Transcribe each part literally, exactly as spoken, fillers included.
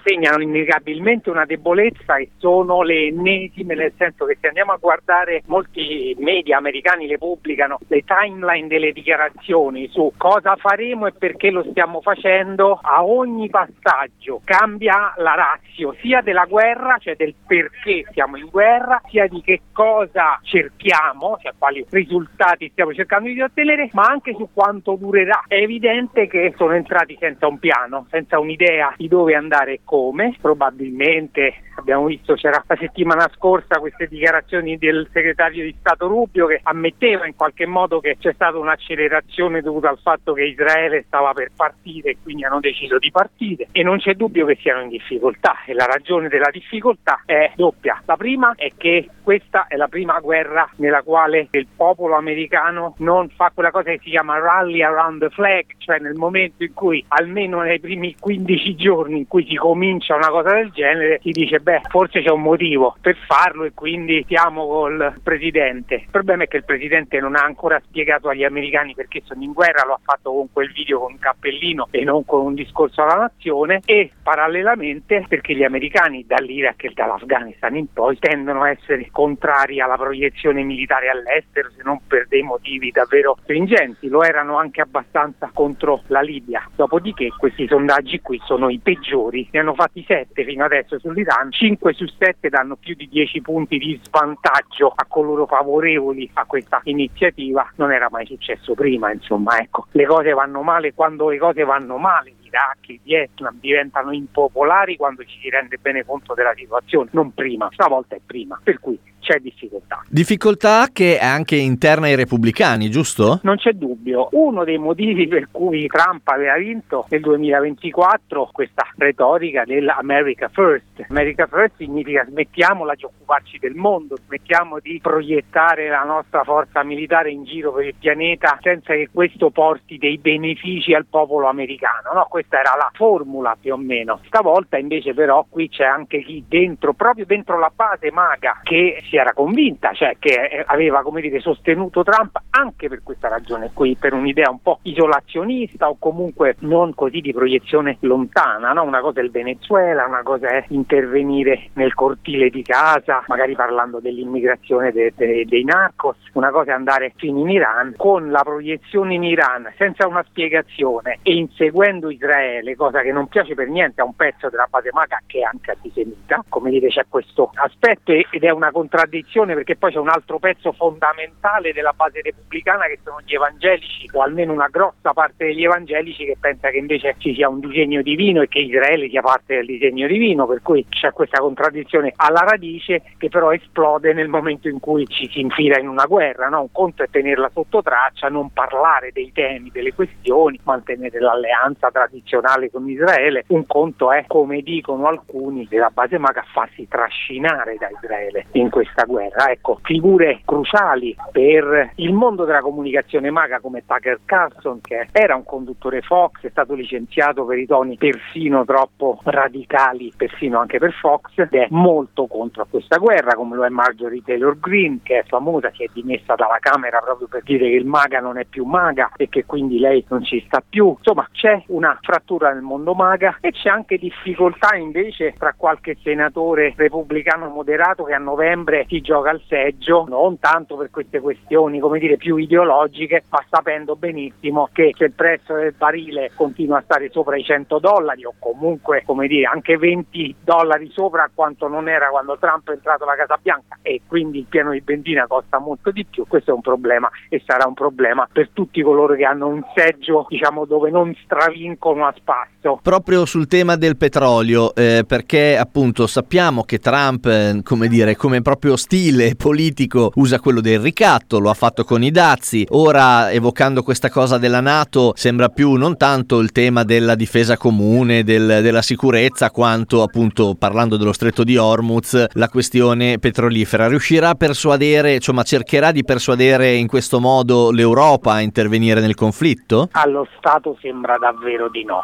segnano innegabilmente una debolezza e sono le ennesime, nel senso che se andiamo a guardare, molti media americani le pubblicano, le timeline delle dichiarazioni su cosa faremo e perché lo stiamo facendo, a ogni passaggio cambia la ratio sia della guerra, cioè del perché siamo in guerra, sia di che cosa cerchiamo, cioè quali risultati stiamo cercando di ottenere, ma anche su quanto durerà. È evidente che sono entrati senza un piano, senza un'idea di dove andare e come. Probabilmente abbiamo visto, c'era la settimana scorsa queste dichiarazioni del segretario di Stato Rubio che ammetteva in qualche modo che c'è stata un'accelerazione dovuta al fatto che Israele stava per partire e quindi hanno deciso di partire, e non c'è dubbio che siano in difficoltà, e la ragione della difficoltà è doppia. La prima è che questa è la prima guerra nella quale il popolo americano non fa quella cosa che si chiama rally around the flag, cioè nel momento in cui, almeno nei primi quindici giorni in cui si comincia una cosa del genere, si dice beh, forse c'è un motivo per farlo e quindi stiamo col presidente. Il problema è che il presidente non ha ancora spiegato agli americani perché sono in guerra, lo ha fatto con quel video con un cappellino e non con un discorso alla nazione, e parallelamente perché gli americani dall'Iraq e dall'Afghanistan in poi tendono a essere contrari alla proiezione militare all'estero, se non per dei motivi davvero stringenti. Lo erano anche abbastanza contro la Libia. Dopodiché questi sondaggi qui sono i peggiori, ne hanno fatti sette fino adesso sull'Iran, cinque su sette danno più di dieci punti di svantaggio a coloro favorevoli a questa iniziativa. Non era mai successo prima, insomma, ecco, le cose vanno male quando le cose vanno male. Iraq e Vietnam diventano impopolari quando ci si rende bene conto della situazione, non prima, stavolta è prima, per cui c'è difficoltà. Difficoltà che è anche interna ai repubblicani, giusto? Non c'è dubbio. Uno dei motivi per cui Trump aveva vinto nel duemilaventiquattro questa retorica dell'America First. America First significa smettiamola di occuparci del mondo, smettiamo di proiettare la nostra forza militare in giro per il pianeta senza che questo porti dei benefici al popolo americano, no? Questa era la formula più o meno. Stavolta invece però qui c'è anche chi dentro, proprio dentro la base MAGA, che si era convinta, cioè che aveva, come dire, sostenuto Trump anche per questa ragione qui, per un'idea un po' isolazionista o comunque non così di proiezione lontana, no? Una cosa è il Venezuela, una cosa è intervenire nel cortile di casa, magari parlando dell'immigrazione de- de- dei narcos, una cosa è andare fino in Iran. Con la proiezione in Iran senza una spiegazione e inseguendo Israele, cosa che non piace per niente a un pezzo della base MAGA che è anche antisemita, come dire, c'è questo aspetto ed è una contraddizione, perché poi c'è un altro pezzo fondamentale della base repubblicana che sono gli evangelici, o almeno una grossa parte degli evangelici, che pensa che invece ci sia un disegno divino e che Israele sia parte del disegno divino, per cui c'è questa contraddizione alla radice che però esplode nel momento in cui ci si infila in una guerra, no? Un conto è tenerla sotto traccia, non parlare dei temi, delle questioni, mantenere l'alleanza tradizionale con Israele. Un conto è, come dicono alcuni della base MAGA, farsi trascinare da Israele in questa guerra. Ecco, figure cruciali per il mondo della comunicazione MAGA come Tucker Carlson, che era un conduttore Fox, è stato licenziato per i toni persino troppo radicali, persino anche per Fox, ed è molto contro questa guerra, come lo è Marjorie Taylor Greene, che è famosa, che è dimessa dalla Camera proprio per dire che il MAGA non è più MAGA e che quindi lei non ci sta più. Insomma, c'è una frattura nel mondo MAGA e c'è anche difficoltà invece tra qualche senatore repubblicano moderato che a novembre si gioca al seggio, non tanto per queste questioni, come dire, più ideologiche, ma sapendo benissimo che se il prezzo del barile continua a stare sopra i cento dollari o comunque, come dire, anche venti dollari sopra quanto non era quando Trump è entrato alla Casa Bianca, e quindi il pieno di benzina costa molto di più, questo è un problema e sarà un problema per tutti coloro che hanno un seggio, diciamo, dove non stravincono a spasso. Proprio sul tema del petrolio, eh, perché appunto sappiamo che Trump, eh, come dire, come proprio stile politico usa quello del ricatto, lo ha fatto con i dazi, ora evocando questa cosa della NATO sembra più non tanto il tema della difesa comune, del, della sicurezza, quanto appunto, parlando dello stretto di Hormuz, la questione petrolifera. Riuscirà a persuadere, insomma cercherà di persuadere in questo modo l'Europa a intervenire nel conflitto? Allo Stato sembra davvero di no.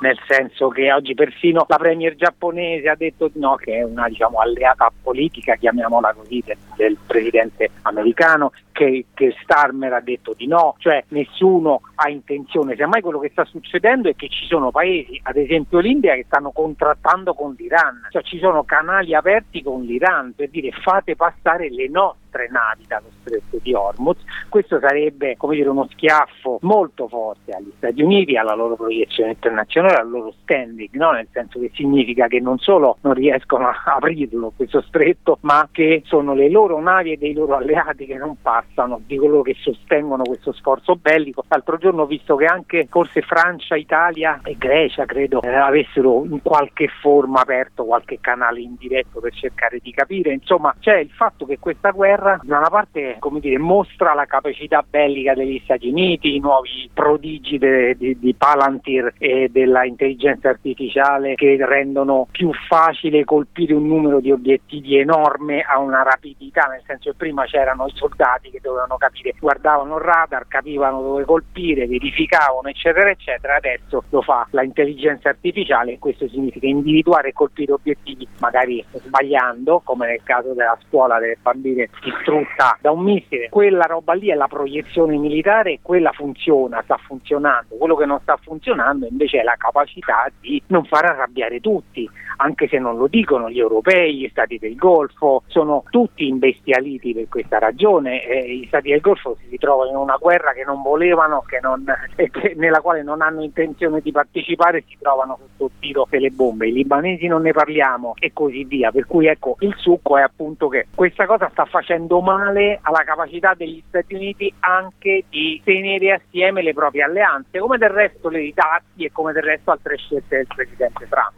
nel senso che oggi persino la premier giapponese ha detto di no, che è una diciamo alleata politica, chiamiamola così, del, del presidente americano, che, che Starmer ha detto di no, cioè nessuno ha intenzione. Semmai quello che sta succedendo è che ci sono paesi, ad esempio l'India, che stanno contrattando con l'Iran, cioè ci sono canali aperti con l'Iran per dire fate passare le nostre navi dallo stretto di Hormuz. Questo sarebbe, come dire, uno schiaffo molto forte agli Stati Uniti, alla loro proiezione internazionale, al loro standing, no? Nel senso che significa che non solo non riescono a aprirlo questo stretto, ma che sono le loro navi e dei loro alleati che non passano, di coloro che sostengono questo sforzo bellico. L'altro giorno ho visto che anche forse Francia, Italia e Grecia, credo, eh, avessero in qualche forma aperto qualche canale indiretto per cercare di capire. Insomma, c'è il fatto che questa guerra da una parte, come dire, mostra la capacità bellica degli Stati Uniti, i nuovi prodigi de, de, di Palantir e della intelligenza artificiale che rendono più facile colpire un numero di obiettivi enorme a una rapidità, nel senso che prima c'erano i soldati che dovevano capire, guardavano il radar, capivano dove colpire, verificavano eccetera eccetera, adesso lo fa la intelligenza artificiale e questo significa individuare e colpire obiettivi magari sbagliando, come nel caso della scuola delle bambine distrutta da un missile. Quella roba lì è la proiezione militare e quella funziona, sta funzionando. Quello che non sta funzionando invece è la capacità di non far arrabbiare tutti, anche se non lo dicono gli europei, gli stati del Golfo, sono tutti imbestialiti per questa ragione. Eh, gli stati del Golfo si ritrovano in una guerra che non volevano, che non, eh, che, nella quale non hanno intenzione di partecipare, e si trovano sotto il tiro delle bombe. I libanesi non ne parliamo e così via, per cui ecco, il succo è appunto che questa cosa sta facendo male alla capacità degli Stati Uniti anche di tenere assieme le proprie alleanze, come del resto le dazi e come del resto altre scelte del presidente Trump.